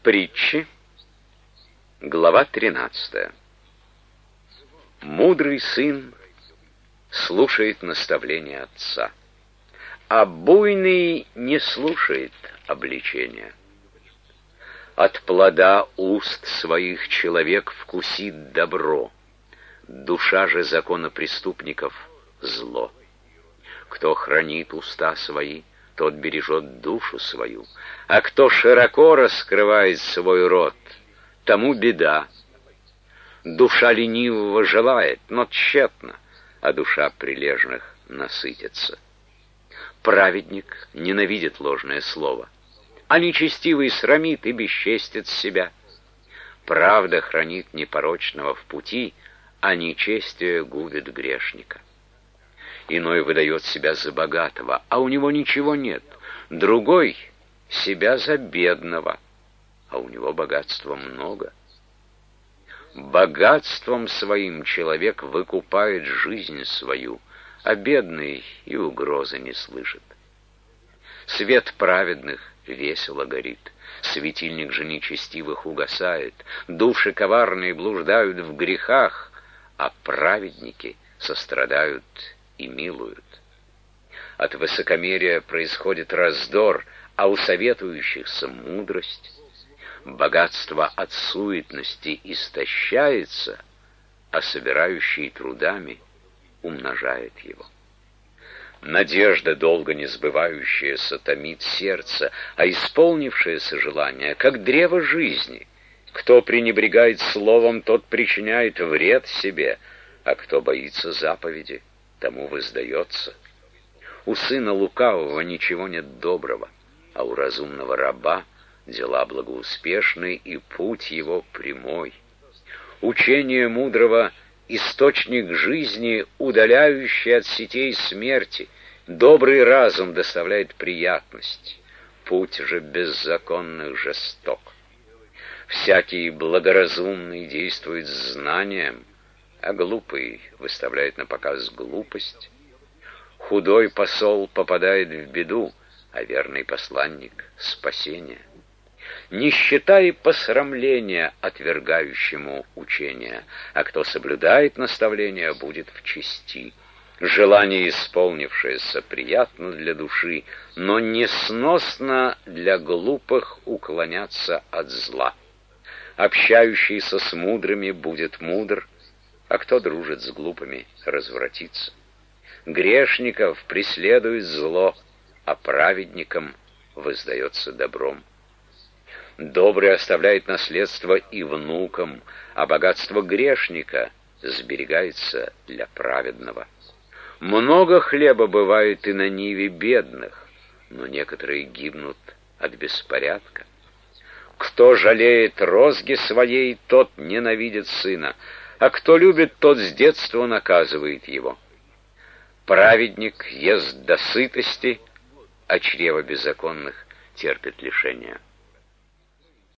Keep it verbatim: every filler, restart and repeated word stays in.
Притчи, глава тринадцатая. Мудрый сын слушает наставления отца, а буйный не слушает обличения. От плода уст своих человек вкусит добро, душа же закона преступников — зло. Кто хранит уста свои, тот бережет душу свою, а кто широко раскрывает свой рот, тому беда. Душа ленивого желает, но тщетно, а душа прилежных насытится. Праведник ненавидит ложное слово, а нечестивый срамит и бесчестит себя. Правда хранит непорочного в пути, а нечестие губит грешника. Иной выдает себя за богатого, а у него ничего нет. Другой — себя за бедного, а у него богатства много. Богатством своим человек выкупает жизнь свою, а бедный и угрозы не слышит. Свет праведных весело горит, светильник же нечестивых угасает, души коварные блуждают в грехах, а праведники сострадают и милуют. От высокомерия происходит раздор, а у советующихся мудрость. Богатство от суетности истощается, а собирающий трудами умножает его. Надежда, долго не сбывающаяся, томит сердце, а исполнившееся желание, как древо жизни. Кто пренебрегает словом, тот причиняет вред себе, а кто боится заповеди, тому воздается. У сына лукавого ничего нет доброго, а у разумного раба дела благоуспешны и путь его прямой. Учение мудрого — источник жизни, удаляющий от сетей смерти. Добрый разум доставляет приятность, путь же беззаконных жесток. Всякий благоразумный действует с знанием, а глупый выставляет на показ глупость. Худой посол попадает в беду, а верный посланник — спасение. Нищета и посрамление отвергающему учения, а кто соблюдает наставления, будет в чести. Желание, исполнившееся, приятно для души, но несносно для глупых уклоняться от зла. Общающийся с мудрыми будет мудр, а кто дружит с глупыми, развратится. Грешников преследует зло, а праведникам воздается добром. Добрый оставляет наследство и внукам, а богатство грешника сберегается для праведного. Много хлеба бывает и на ниве бедных, но некоторые гибнут от беспорядка. Кто жалеет розги своей, тот ненавидит сына, а кто любит, тот с детства наказывает его. Праведник ест до сытости, а чрево беззаконных терпит лишения.